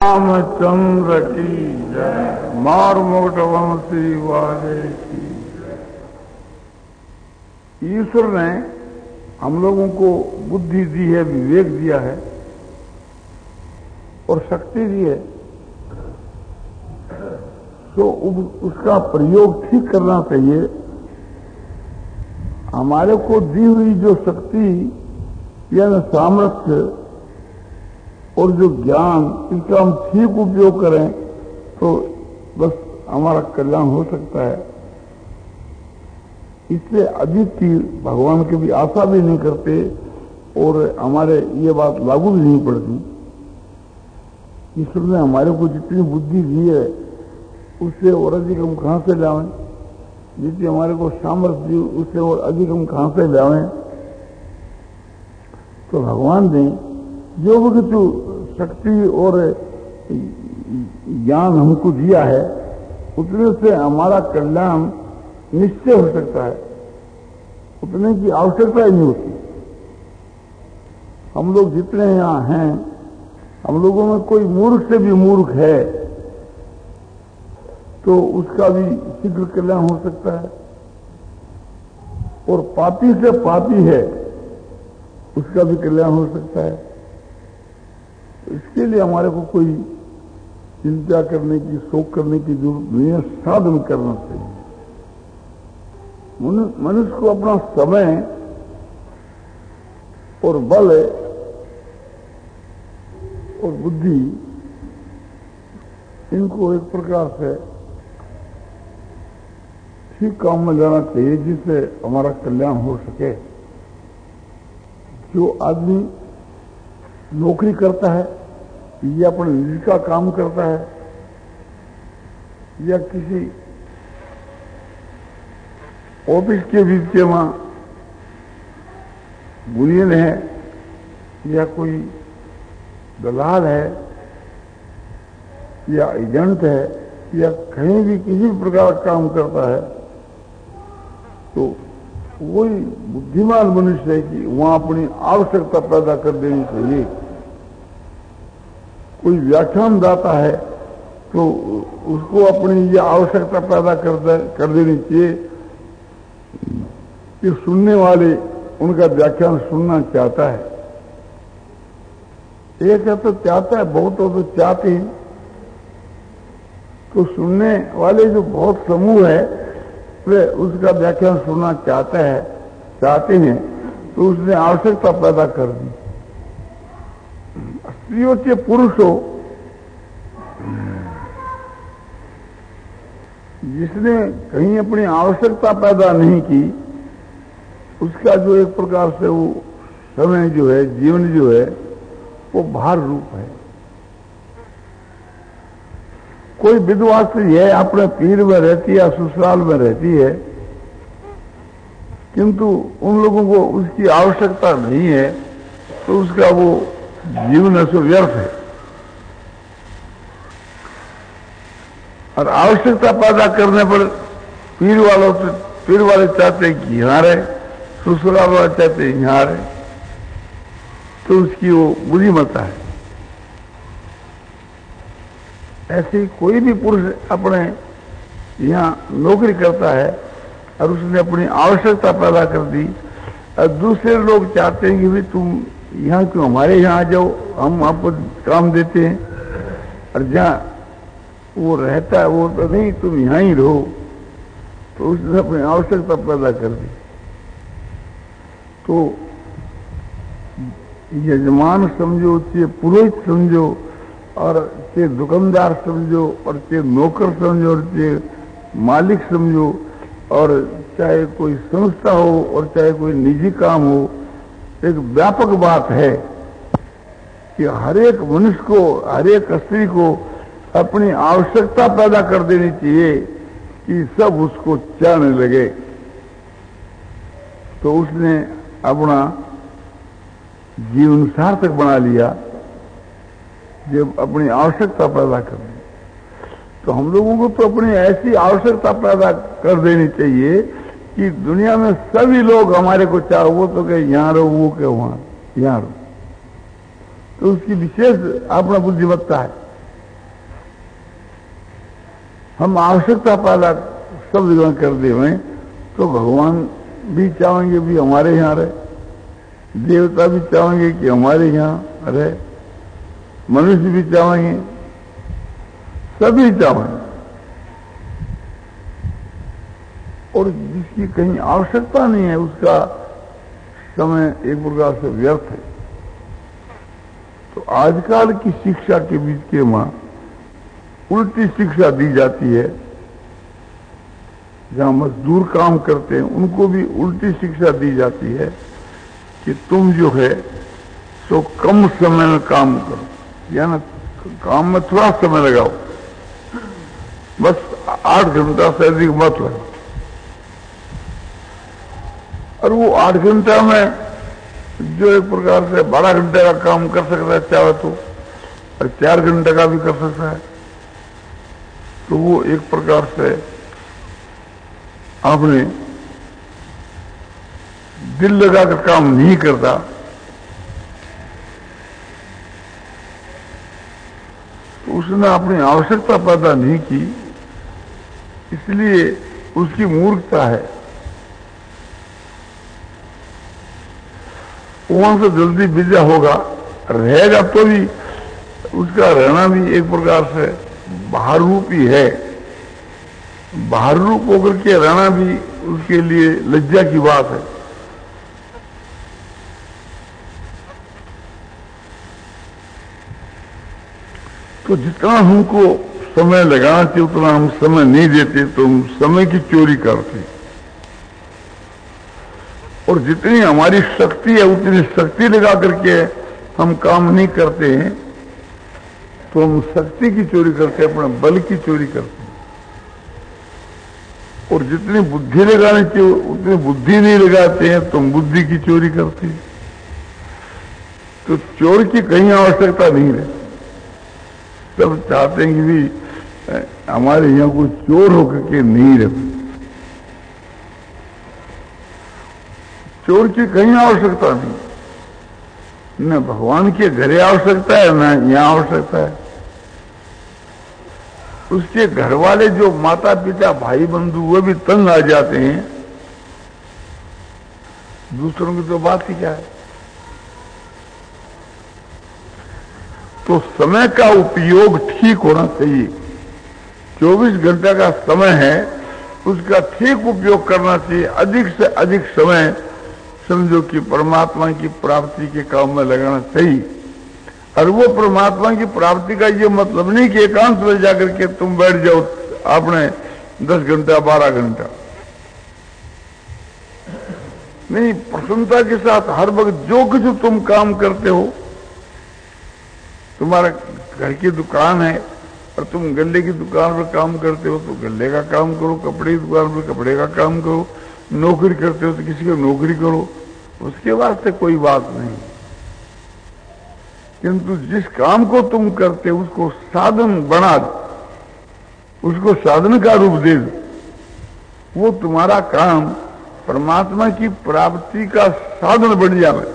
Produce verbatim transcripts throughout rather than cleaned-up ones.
रामचंद्र की जय। मार मोट वंशी वाले की जय। ईश्वर ने हम लोगों को बुद्धि दी है, विवेक दिया है और शक्ति दी है, तो उसका प्रयोग ठीक करना चाहिए। हमारे को दी हुई जो शक्ति यानी सामर्थ्य और जो ज्ञान, इसका हम ठीक उपयोग करें तो बस हमारा कल्याण हो सकता है। इससे अधिक की भगवान की भी आशा भी नहीं करते और हमारे ये बात लागू भी नहीं पड़ती। ईश्वर ने हमारे को जितनी बुद्धि दी है उससे और अधिक हम कहां से लावें, जितनी हमारे को सामर्थ्य दी उससे और अधिक हम कहां से लावें। तो भगवान ने जो भी शक्ति और ज्ञान हमको दिया है उतने से हमारा कल्याण निश्चय हो सकता है, उतने की आवश्यकता ही नहीं होती। हम लोग जितने यहां हैं, हम लोगों में कोई मूर्ख से भी मूर्ख है तो उसका भी शीघ्र कल्याण हो सकता है, और पापी से पापी है उसका भी कल्याण हो सकता है। तो इसके लिए हमारे को कोई चिंता करने की, शोक करने की जरूरत नहीं है, साधन करना चाहिए। मनुष्य को अपना समय और बल और बुद्धि, इनको एक प्रकार से ठीक काम में लाना चाहिए जिससे हमारा कल्याण हो सके। जो आदमी नौकरी करता है या अपने निजी का काम करता है या किसी ऑफिस के बीच में बुनियन है या कोई दलाल है या एजेंट है या कहीं भी किसी भी प्रकार का काम करता है, तो वही बुद्धिमान मनुष्य है कि वहां अपनी आवश्यकता पैदा कर देनी चाहिए। कोई व्याख्यान दाता है तो उसको अपनी ये आवश्यकता पैदा कर, दे, कर देनी चाहिए कि सुनने वाले उनका व्याख्यान सुनना चाहता है। एक है तो चाहता है, बहुत हो तो चाहते हैं। तो सुनने वाले जो बहुत समूह है वे उसका व्याख्यान सुनना चाहता है चाहते हैं, तो उसने आवश्यकता पैदा कर दी। स्त्रियों के पुरुषों, जिसने कहीं अपनी आवश्यकता पैदा नहीं की, उसका जो एक प्रकार से वो समय जो है, जीवन जो है, वो भार रूप है। कोई विधवा स्त्री है, अपने पीर में रहती है, ससुराल में रहती है, किंतु उन लोगों को उसकी आवश्यकता नहीं है, तो उसका वो जीवन सो व्यर्थ है। और आवश्यकता पैदा करने पर पीर वालों से पीर वाले चाहते हैं कि यहां रहे, ससुराल वाले चाहते हैं यहां रहे, तो उसकी वो बुद्धिमत्ता है। ऐसे कोई भी पुरुष अपने यहां नौकरी करता है और उसने अपनी आवश्यकता पैदा कर दी, और दूसरे लोग चाहते हैं कि भाई तुम यहां क्यों, हमारे यहां आ जाओ, हम आपको काम देते हैं। और जहां वो रहता है वो तो नहीं, तुम यहां ही रहो, तो उसने अपनी आवश्यकता पैदा कर दी। तो यजमान समझो, चाहे पुरोहित समझो, और चाहे दुकानदार समझो, और चाहे नौकर समझो, और चाहे मालिक समझो, और चाहे कोई संस्था हो और चाहे कोई निजी काम हो, एक व्यापक बात है कि हर एक मनुष्य को, हर एक स्त्री को अपनी आवश्यकता पैदा कर देनी चाहिए कि सब उसको चाहने लगे। तो उसने अपना जीवन सार्थक बना लिया जब अपनी आवश्यकता पैदा कर दी। तो हम लोगों को तो अपनी ऐसी आवश्यकता पैदा कर देनी चाहिए कि दुनिया में सभी लोग हमारे को चाहे, वो तो कहे यहां रहो, वो कहे वहां यहां रहो। तो उसकी विशेष अपना बुद्धिमत्ता है। हम आवश्यकता पैदा सब जगह कर दे हुए तो भगवान भी चाहेंगे भी हमारे यहाँ रहे, देवता भी चाहेंगे कि हमारे यहाँ रहे, मनुष्य भी चाहेंगे, सभी चाहेंगे। और जिसकी कहीं आवश्यकता नहीं है उसका समय एक प्रकार से व्यर्थ है। तो आजकल की शिक्षा के बीच के वहां उल्टी शिक्षा दी जाती है। जहां मजदूर काम करते हैं उनको भी उल्टी शिक्षा दी जाती है कि तुम जो है सो कम समय में काम करो, या ना काम में थोड़ा समय लगाओ, बस आठ घंटा से अधिक मत लगाओ। और वो आठ घंटा में जो एक प्रकार से बारह घंटे का काम कर सकता है चाहे तो, और चार घंटे का भी कर सकता है, तो वो एक प्रकार से आपने दिल लगाकर काम नहीं करता। तो उसने अपनी आवश्यकता पैदा नहीं की, इसलिए उसकी मूर्खता है। वहां से जल्दी विदा होगा, रहेगा तो भी उसका रहना भी एक प्रकार से बाहर रूप ही है। बाहर रूप होकर के रहना भी उसके लिए लज्जा की बात है। तो जितना हमको समय लगाना चाहिए उतना हम समय नहीं देते, तो हम समय की चोरी करते। और जितनी हमारी शक्ति है उतनी शक्ति लगा करके हम काम नहीं करते हैं, तो हम शक्ति की चोरी करते हैं, अपने बल की चोरी करते हैं। और जितनी बुद्धि लगानी चाहिए उतनी बुद्धि नहीं लगाते हैं, तो हम बुद्धि की चोरी करते हैं। तो चोर की कहीं आवश्यकता नहीं रहती। सब चाहते हैं कि भी हमारे यहाँ कोई चोर होकर के नहीं रहते। चोर की कहीं आवश्यकता नहीं, न भगवान के घरे आवश्यकता है न यहाँ आवश्यकता है। उसके घर वाले जो माता पिता भाई बंधु वो भी तंग आ जाते हैं, दूसरों की तो बात ही क्या है। तो समय का उपयोग ठीक होना चाहिए। चौबीस घंटे का समय है, उसका ठीक उपयोग करना चाहिए। अधिक से अधिक समय समझो कि परमात्मा की प्राप्ति के काम में लगाना चाहिए। और वो परमात्मा की प्राप्ति का ये मतलब नहीं कि एकांत में जाकर के तुम बैठ जाओ आपने दस घंटा बारह घंटा नहीं, प्रसन्नता के साथ हर वक्त जो कुछ तुम काम करते हो, तुम्हारा घर की दुकान है और तुम गल्ले की दुकान पर काम करते हो तो गल्ले का काम करो, कपड़े की दुकान पर कपड़े का काम करो, नौकरी करते हो तो किसी को नौकरी करो, उसके वास्ते कोई बात नहीं। किंतु जिस काम को तुम करते हो उसको साधन बना दो, उसको साधन का रूप दे दो। वो तुम्हारा काम परमात्मा की प्राप्ति का साधन बन जाए।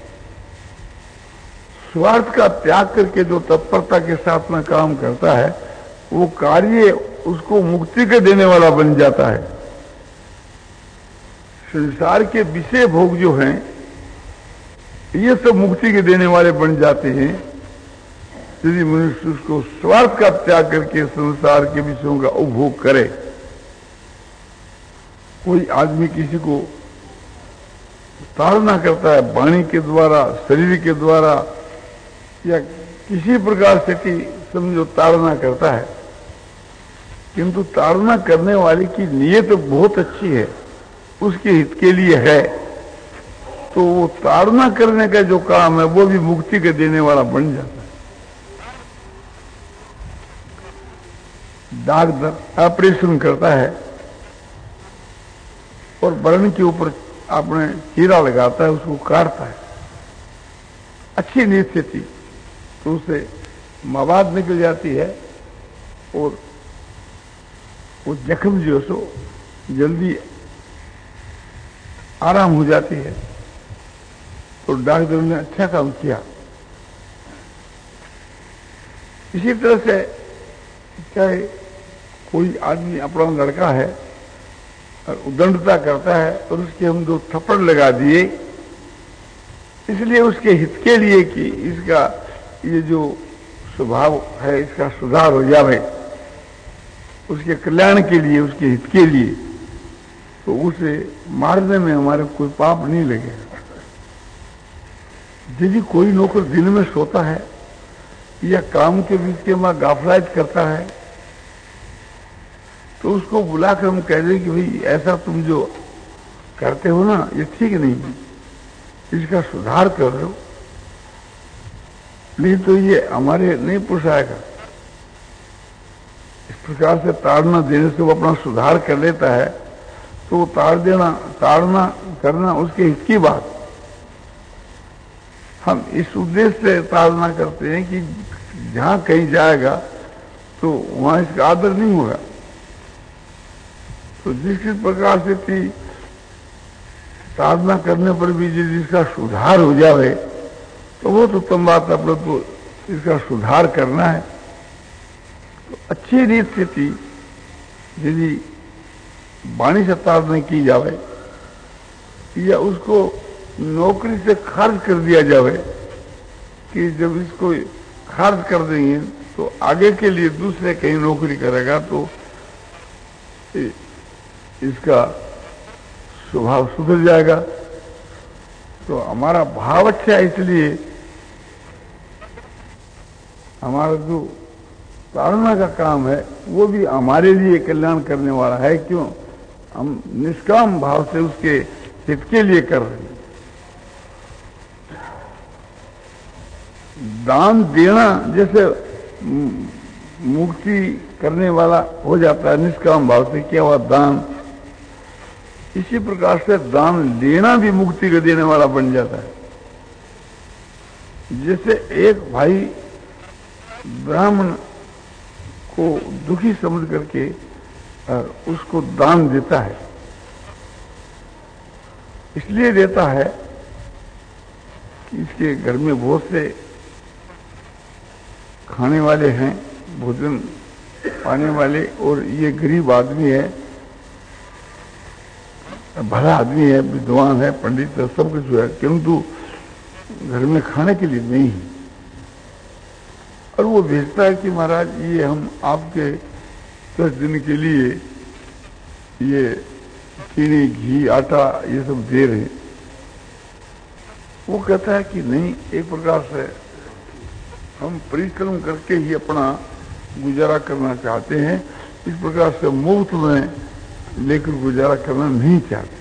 स्वार्थ का त्याग करके जो तत्परता के साथ में काम करता है वो कार्य उसको मुक्ति के देने वाला बन जाता है। संसार के विषय भोग जो हैं ये सब मुक्ति के देने वाले बन जाते हैं यदि मनुष्य उसको स्वार्थ का त्याग करके संसार के विषयों का उपभोग करे। कोई आदमी किसी को ताड़ना करता है वाणी के द्वारा, शरीर के द्वारा या किसी प्रकार से कि समझो ताड़ना करता है, किंतु ताड़ना करने वाले की नीयत बहुत अच्छी है, उसके हित के लिए है, तो वो ताड़ना करने का जो काम है वो भी मुक्ति के देने वाला बन जाता है। डॉक्टर ऑपरेशन करता है और बर्न के ऊपर आपने हीरा लगाता है, उसको काटता है, अच्छी नीयत से थी तो उसे मवाद निकल जाती है और वो जख्म जो सो जल्दी आराम हो जाती है। तो डॉक्टर ने अच्छा काम किया। इसी तरह से चाहे कोई आदमी अपना लड़का है और उदंडता करता है और उसके हम दो थप्पड़ लगा दिए, इसलिए उसके हित के लिए कि इसका ये जो स्वभाव है इसका सुधार हो जाए, उसके कल्याण के लिए, उसके हित के लिए, तो उसे मारने में हमारे कोई पाप नहीं लगेगा। यदि कोई नौकर दिन में सोता है या काम के बीच के में गाफलात करता है तो उसको बुलाकर हम कह दें कि भाई ऐसा तुम जो करते हो ना ये ठीक नहीं, इसका सुधार कर लो, नहीं तो ये हमारे नहीं पोसाएगा। इस प्रकार से ताड़ना देने से वो अपना सुधार कर लेता है, तो वो ताड़ देना, ताड़ना करना उसके हित की बात। हम इस उद्देश्य से ताड़ना करते हैं कि जहां कहीं जाएगा तो वहां इसका आदर नहीं होगा। तो जिस किस प्रकार से थी ताड़ना करने पर भी जिसका सुधार हो जाए तो वो तो उत्तम बात, अपने तो इसका सुधार करना है। तो अच्छी रीत से थी यदि वाणी से ताड़ना की जावे या उसको नौकरी से खारिज कर दिया जावे कि जब इसको खारिज कर देंगे तो आगे के लिए दूसरे कहीं नौकरी करेगा तो इसका स्वभाव सुधर जाएगा। तो हमारा भाव अच्छा है, इसलिए हमारा जो ताड़ना का काम है वो भी हमारे लिए कल्याण करने वाला है। क्यों? हम निष्काम भाव से उसके हित के लिए कर रहे हैं। दान देना जैसे मुक्ति करने वाला हो जाता है निष्काम भाव से, क्या हुआ दान, इसी प्रकार से दान लेना भी मुक्ति को देने वाला बन जाता है। जैसे एक भाई ब्राह्मण को दुखी समझ करके उसको दान देता है, इसलिए देता है कि इसके घर में बहुत से खाने वाले हैं, भोजन पाने वाले, और ये गरीब आदमी है, भला आदमी है, विद्वान है, पंडित है, सब कुछ है, किंतु घर में खाने के लिए नहीं है। और वो भेजता है कि महाराज ये हम आपके दस दिन के लिए ये चीनी, घी, आटा ये सब दे रहे हैं। वो कहता है कि नहीं, एक प्रकार से हम परिश्रम करके ही अपना गुजारा करना चाहते हैं, इस प्रकार से मुफ्त में लेकर गुजारा करना नहीं चाहते।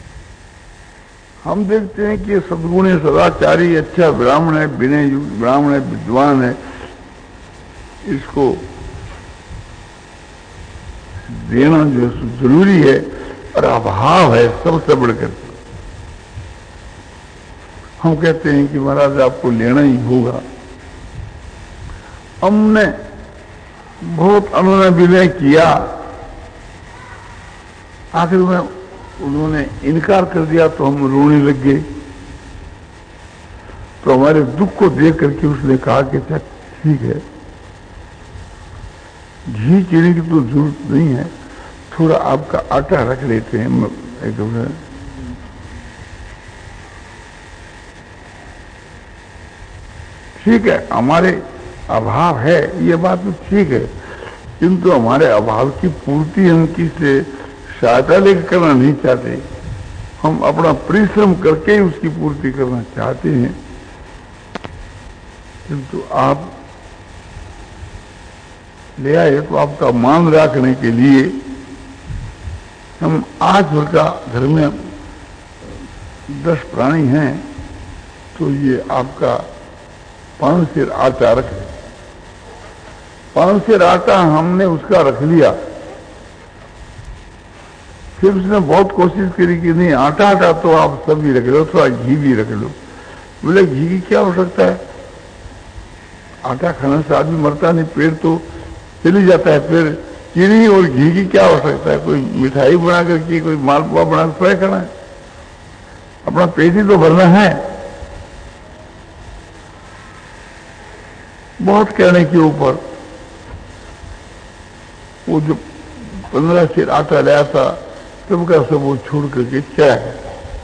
हम देखते हैं कि सद्गुणी सदाचारी अच्छा ब्राह्मण है, विनय युक्त ब्राह्मण है, विद्वान है, इसको देना जो जरूरी है और अभाव है सबसे बढ़कर। हम कहते हैं कि महाराज आपको लेना ही होगा। हमने बहुत अनुनय विनय किया, आखिर में उन्होंने इनकार कर दिया तो हम रोने लग गए। तो हमारे दुख को देख करके उसने कहा कि अच्छा ठीक है, घी चीनी की तो जरूरत नहीं है, थोड़ा आपका आटा रख लेते हैं एक। ठीक है, हमारे अभाव है ये बात तो ठीक है, किंतु हमारे अभाव की पूर्ति हम किसी सहायता लेकर करना नहीं चाहते, हम अपना परिश्रम करके ही उसकी पूर्ति करना चाहते हैं। किंतु आप ले आए तो आपका मान रखने के लिए हम आज भर का घर में दस प्राणी हैं, तो ये आपका पांच सेर आटा रख, पांच सेर आटा हमने उसका रख लिया। फिर उसने बहुत कोशिश करी कि नहीं, आटा आटा तो आप सब भी रख लो, थोड़ा घी भी रख लो। बोले घी की क्या हो सकता है, आटा खाने से आदमी मरता नहीं, पेट तो चली जाता है, फिर चीनी और घी की क्या हो सकता है, कोई मिठाई बना करके, कोई मालपुआ बना कर फ्राई करना है, अपना पेट ही तो भरना है। बहुत कहने के ऊपर वो जो पंद्रह सेर आटा लाया था, सबका सब वो छोड़ करके चला गया।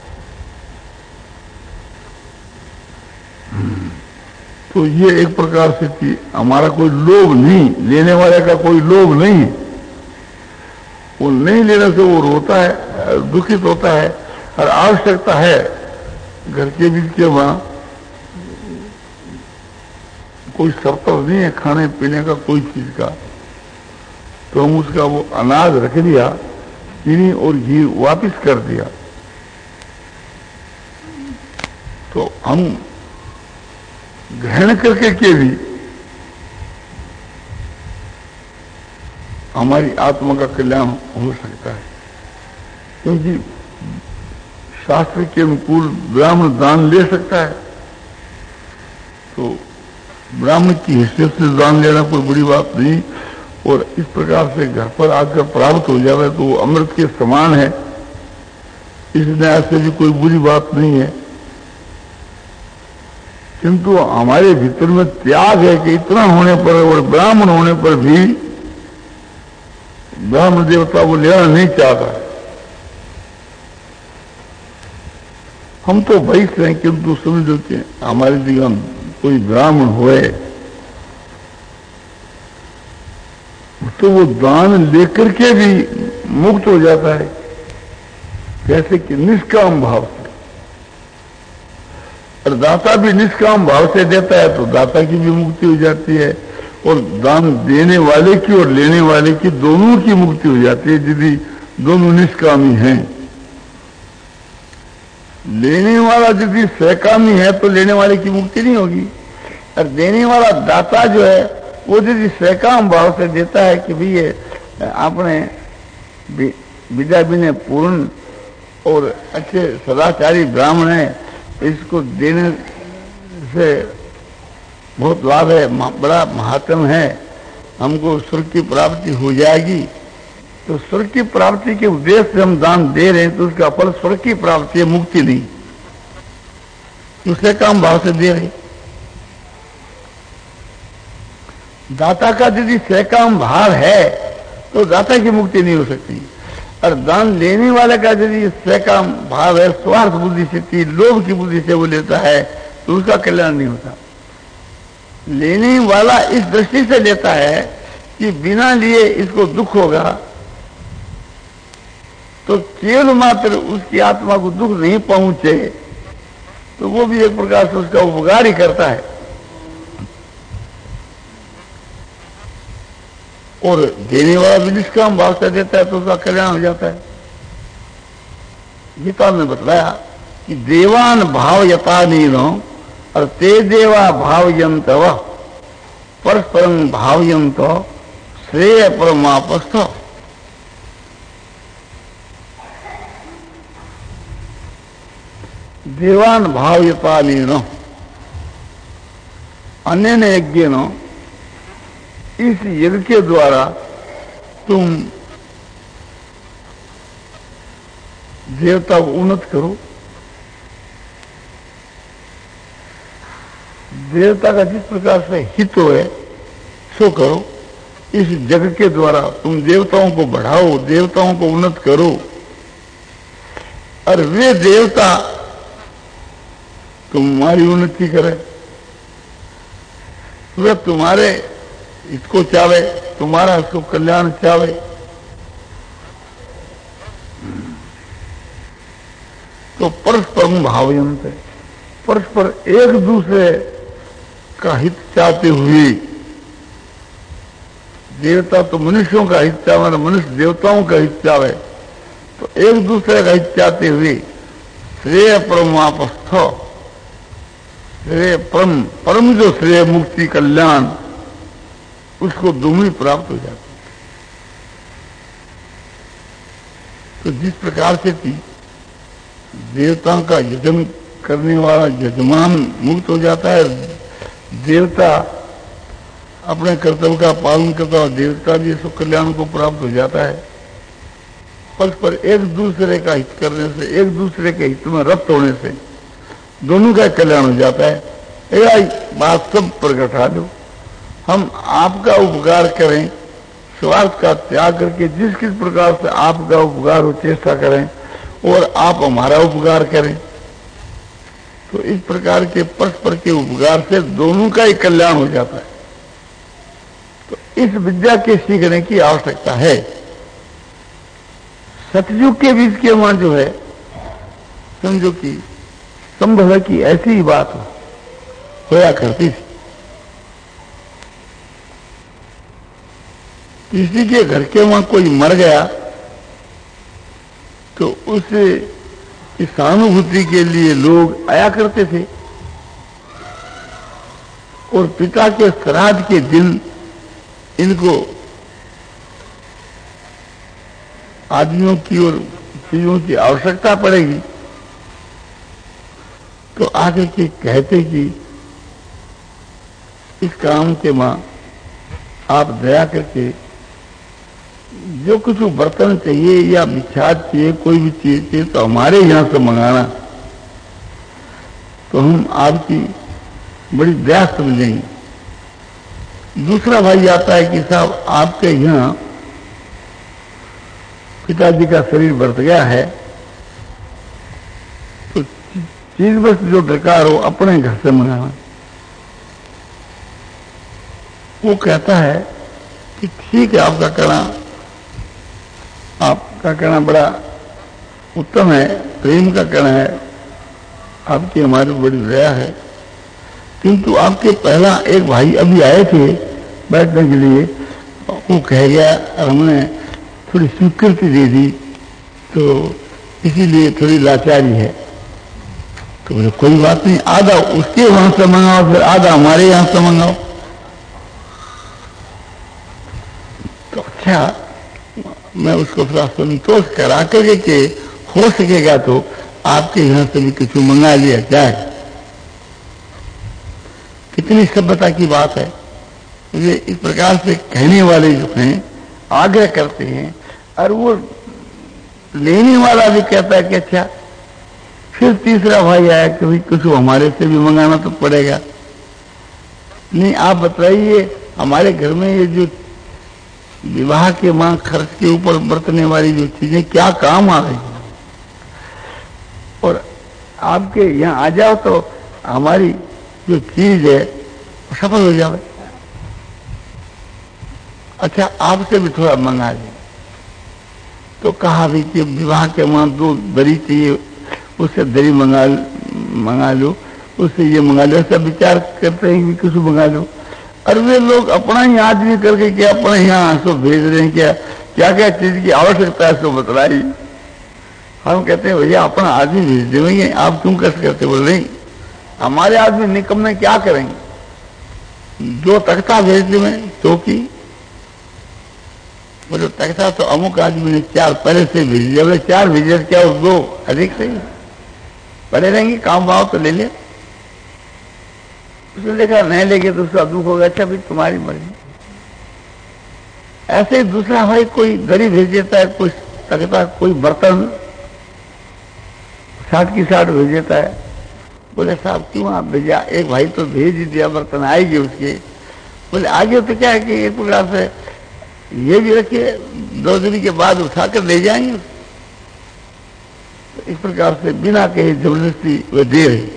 तो ये एक प्रकार से कि हमारा कोई लोभ नहीं, लेने वाले का कोई लोभ नहीं, वो नहीं लेने से वो रोता है, दुखित होता है, और आवश्यकता है घर के बीच के वहां कोई सरतर नहीं है खाने पीने का, कोई चीज का, तो हम उसका वो अनाज रख दिया, चीनी और घी वापिस कर दिया। तो हम ग्रहण करके के भी हमारी आत्मा का कल्याण हो सकता है, क्योंकि शास्त्र के अनुकूल ब्राह्मण दान ले सकता है। तो ब्राह्मण की हैसियत से दान लेना कोई बड़ी बात नहीं, और इस प्रकार से घर पर आकर प्राप्त हो जाए तो वो अमृत के समान है, इस न्याय से भी कोई बुरी बात नहीं है। किंतु हमारे भीतर में त्याग है कि इतना होने पर और ब्राह्मण होने पर भी ब्राह्मण देवता वो लेना नहीं चाहता। हम तो वैश्य हैं, किंतु समझो कि हमारे जीवन कोई ब्राह्मण होए तो वो दान लेकर के भी मुक्त हो जाता है, जैसे कि निष्काम भाव से। और दाता भी निष्काम भाव से देता है तो दाता की भी मुक्ति हो जाती है, और दान देने वाले की और लेने वाले की दोनों की मुक्ति हो जाती है, यदि दोनों निष्कामी हैं। लेने वाला यदि सहकामी है तो लेने वाले की मुक्ति नहीं होगी, और देने वाला दाता जो है वो यदि सहकाम भाव से देता है कि भाई ये आपने विद्या विनय पूर्ण और अच्छे सदाचारी ब्राह्मण है, इसको देने से बहुत लाभ है, बड़ा महात्म है, हमको स्वर्ग की प्राप्ति हो जाएगी, तो स्वर्ग की प्राप्ति के उद्देश्य से हम दान दे रहे हैं तो उसका फल स्वर्ग की प्राप्ति है, मुक्ति नहीं। दूसरे काम भाव से दे रहे। दाता का यदि सहकाम भाव है तो दाता की मुक्ति नहीं हो सकती, और दान लेने वाले का यदि सहकाम भाव है, स्वार्थ बुद्धि से, लोभ की बुद्धि से वो लेता है तो उसका कल्याण नहीं होता। लेने वाला इस दृष्टि से लेता है कि बिना लिए इसको दुख होगा, तो केवल मात्र उसकी आत्मा को दुख नहीं पहुंचे तो वो भी एक प्रकार से उसका उपकार ही करता है। और देने वाला भी निष्काम भाव से देता है तो उसका कल्याण हो जाता है। गीता में बतलाया कि देवान भाव यथा नीनो और ते देवा भावयंत व परस्परं भावयंत श्रेय परमापस्थ। देवान भाव यथा नीनो अन्य यज्ञ नो, इस यज्ञ के द्वारा तुम देवता को उन्नत करो। देवता का जिस प्रकार से हित हो है सो करो। इस जग के द्वारा तुम देवताओं को बढ़ाओ, देवताओं को उन्नत करो, और वे देवता तुम्हारी उन्नति करे, वे तुम्हारे इसको चाहे, तुम्हारा इसको कल्याण चाहे। तो परस्पर भावयंत है, परस्पर एक दूसरे का हित चाहते हुए, देवता तो मनुष्यों का हित चाहे, मनुष्य देवताओं का हित चाहे, तो एक दूसरे का हित चाहते हुए श्रेय परमापस्थ, श्रेय परम, परम जो श्रेय मुक्ति कल्याण उसको दोनों प्राप्त हो जाते। तो जिस प्रकार से थी देवताओं का यजन करने वाला यजमान मुक्त हो जाता है, देवता अपने कर्तव्य का पालन करता है, देवता भी सुख कल्याण को प्राप्त हो जाता है। परस्पर एक दूसरे का हित करने से, एक दूसरे के हित में रक्त होने से दोनों का कल्याण हो जाता है। यह बात सब प्रकटा दो, हम आपका उपकार करें, स्वार्थ का त्याग करके जिस किस प्रकार से आपका उपकार हो चेष्टा करें और आप हमारा उपकार करें, तो इस प्रकार के परस्पर के उपकार से दोनों का ही कल्याण हो जाता है। तो इस विद्या के सीखने की आवश्यकता है। सतयुग के बीच के वहां जो है, समझो कि संभव है कि ऐसी ही बात हो होया करती थी। किसी के घर के वहां कोई मर गया तो उस सहानुभूति के लिए लोग आया करते थे, और पिता के श्राद्ध के दिन इनको आदमियों की और चीजों की आवश्यकता पड़ेगी, तो आगे के कहते कि इस काम के मां आप दया करके जो कुछ बर्तन चाहिए या मिठास चाहिए, कोई भी चीज चाहिए तो हमारे यहां से मंगाना, तो हम आपकी बड़ी दया समझेंगे। दूसरा भाई आता है कि साहब आपके यहां पिताजी का शरीर बरत गया है, तो चीज बस जो दरकार हो अपने घर से मंगाना। वो कहता है कि ठीक है, आपका कहना आपका कहना बड़ा उत्तम है, प्रेम का कहना है, आपकी हमारी बड़ी दया है, किंतु आपके पहला एक भाई अभी आए थे बैठने के लिए, वो कह गया और हमने थोड़ी स्वीकृति दे दी, तो इसीलिए थोड़ी लाचारी है। तो बोले कोई बात नहीं, आधा उसके वहां से मंगाओ, फिर आधा हमारे यहां से मंगाओ। तो अच्छा, मैं उसको थोड़ा संतोष करा करके के हो सकेगा तो आपके यहां से भी कुछ मंगा लिया जाए। कितनी सभ्यता की बात है। मुझे इस प्रकार से कहने वाले जो हैं आग्रह करते हैं, और वो लेने वाला भी कहता है कि अच्छा। फिर तीसरा भाई आया कि भाई कुछ हमारे से भी मंगाना तो पड़ेगा। नहीं, आप बताइए हमारे घर में ये जो विवाह के मां खर्च के ऊपर बरतने वाली जो चीजें क्या काम आ रही, और आपके यहाँ आ जाओ तो हमारी जो चीज है वो सफल हो जाए। अच्छा, आपसे भी थोड़ा मंगा लें। तो कहा भी कि विवाह के मां दो दरी चाहिए, उससे दरी मंगा मंगा लो, उससे ये मंगा लो। ऐसा विचार करते हैं कि कुछ मंगा लो, और वे लोग अपना ही आदमी करके क्या अपने यहाँ सो भेज रहे हैं, क्या क्या क्या चीज की आवश्यकता है सो बतलाई। हम कहते हैं भैया अपना आदमी भेज देंगे, आप क्यों कष्ट करते। बोल नहीं, हमारे आदमी निकम्मे क्या करेंगे, जो तख्ता भेज दें चौकी, बोलो तख्ता तो अमुक आदमी ने चार पहले से भेज दिया। बोले चार भेजे क्या उस दो अधिक से पड़े रहेंगे, काम भाव तो ले ले। उसने देखा नहीं लेके तो उसका दुख होगा। अच्छा भाई तुम्हारी मर्जी। ऐसे ही दूसरा भाई कोई दरी भेज देता है, कोई तख्ता, कोई बर्तन साठ की साठ भेज देता है। बोले साहब क्यों आप भेजा, एक भाई तो भेज ही दिया, बर्तन आएगी उसके। बोले आगे तो क्या है कि एक प्रकार से ये भी रखिए, दो दिन के बाद उठाकर ले जाएंगे। तो इस प्रकार से बिना कहे जबरदस्ती वे दे रही,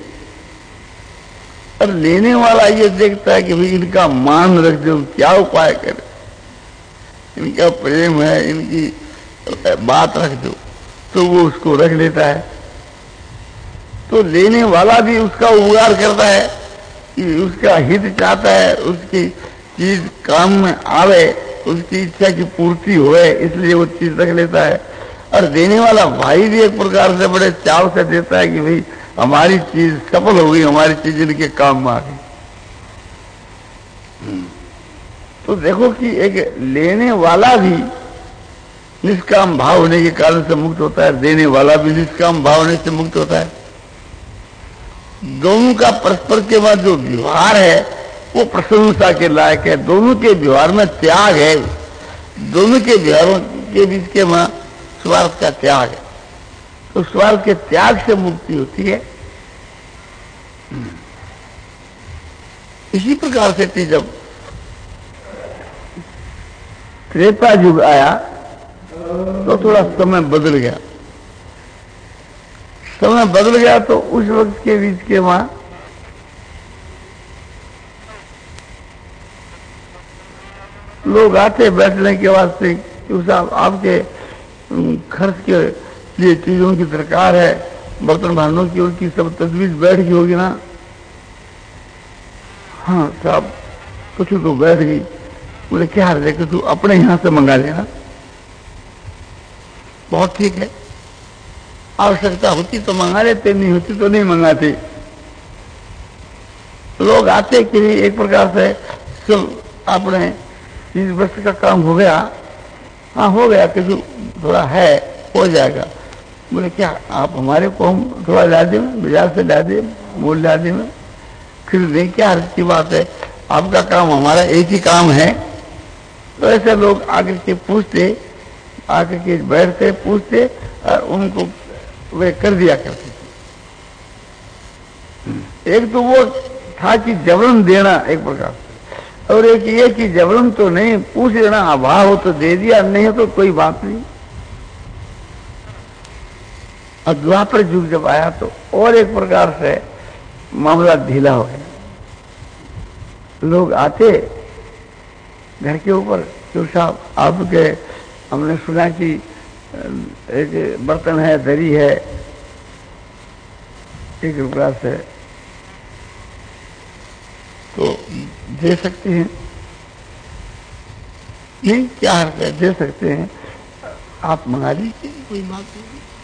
और लेने वाला ये देखता है कि भाई इनका मान रख दो, क्या उपाय करे, इनका प्रेम है, इनकी बात रख दो, तो वो उसको रख लेता है। तो लेने वाला भी उसका उपकार करता है कि उसका हित चाहता है, उसकी चीज काम में आवे, उसकी इच्छा की पूर्ति होए, इसलिए वो चीज रख लेता है। और देने वाला भाई भी एक प्रकार से बड़े चाव से देता है कि भाई हमारी चीज सफल हो गई, हमारी चीज इनके काम में आ गई। तो देखो कि एक लेने वाला भी निष्काम भाव होने के कारण से मुक्त होता है, देने वाला भी निष्काम भाव होने से मुक्त होता है। दोनों का परस्पर के बाद जो व्यवहार है वो प्रशंसा के लायक है। दोनों के व्यवहार में त्याग है, दोनों के व्यवहारों के बीच के वहां स्वार्थ का त्याग है। तो स्वार्थ के त्याग से मुक्ति होती है। इसी प्रकार से थी जब त्रेता युग आया तो थोड़ा समय बदल गया। समय बदल गया तो उस वक्त के बीच के वहां लोग आते बैठने के वास्ते कि साहब आपके खर्च के लिए चीजों की दरकार है, बर्तन भांडों की उनकी सब तजवीज बैठ गई होगी ना। हाँ साहब कुछ तो बैठ गई। बोले क्या देखो तू अपने यहां से मंगा लेना। बहुत ठीक है, आवश्यकता होती तो मंगा लेते, नहीं होती तो नहीं मंगाते। लोग आते कि नहीं एक प्रकार से सब अपने चीज वस्तु का काम हो गया। हाँ हो गया कि थोड़ा है हो जाएगा। बोले क्या आप हमारे को हम थोड़ा ला दें, बाजार से ला दें, मूल ला दें, खरीद दें, क्या हर की बात है, आपका काम हमारा एक ही काम है। तो ऐसे लोग आकर के पूछते, आकर के बैठते पूछते और उनको वे कर दिया करते थे। एक तो वो था कि जबरन देना एक प्रकार से, और एक ये कि जबरन तो नहीं, पूछ लेना, अभाव हो तो दे दिया, नहीं हो तो कोई बात नहीं। और द्वापर युग जब आया तो और एक प्रकार से मामला ढीला हो गया। लोग आते घर के ऊपर, तो साहब आपके हमने सुना कि एक बर्तन है, दरी है, एक रुपया से तो दे सकते हैं। नहीं क्या है, दे सकते हैं, आप मंगा लीजिए, कोई बात नहीं।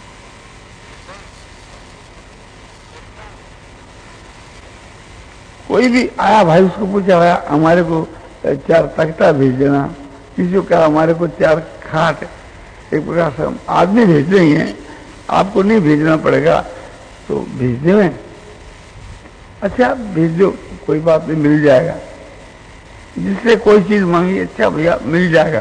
कोई भी आया भाई, उसको पूछा भाई हमारे को चार तख्ता भेज देना, किसी को कहा हमारे को चार खाट, एक प्रकार से हम आदमी भेज देंगे, आपको नहीं भेजना पड़ेगा, तो भेज दें। अच्छा भेज दो, कोई बात नहीं, मिल जाएगा। जिससे कोई चीज मांगी, अच्छा भैया मिल जाएगा,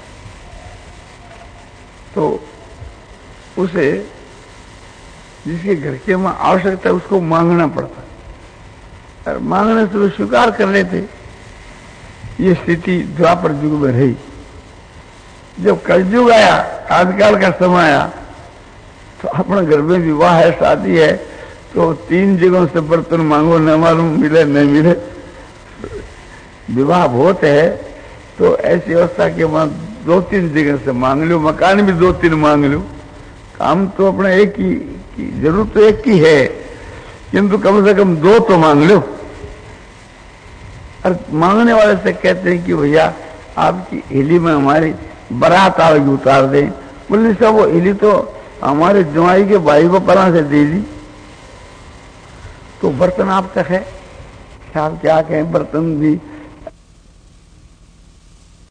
तो उसे जिसके घर के में आवश्यकता है उसको मांगना पड़ता, और मांगने से वो स्वीकार कर लेते। ये स्थिति द्वापर युग में रही। जब कलयुग आया, आजकल का समय आया, तो अपने घर में विवाह है, शादी है, तो तीन जगहों से बर्तन मांगो, न मालूम मिले नहीं मिले। विवाह बहुत है तो ऐसी अवस्था के वहां दो तीन जगह से मांग लो, मकान भी दो तीन मांग लो, काम तो अपना एक ही की जरूरत तो एक ही है, किंतु कम से कम दो तो मांग लो। और मांगने वाले से कहते हैं कि भैया आपकी हिली में हमारी बारात आएगी, उतार दें। बोले साहब वो हिली तो हमारे जवाई के भाई को परा से दे दी, तो बर्तन आप तक है, आप क्या कहें, बर्तन भी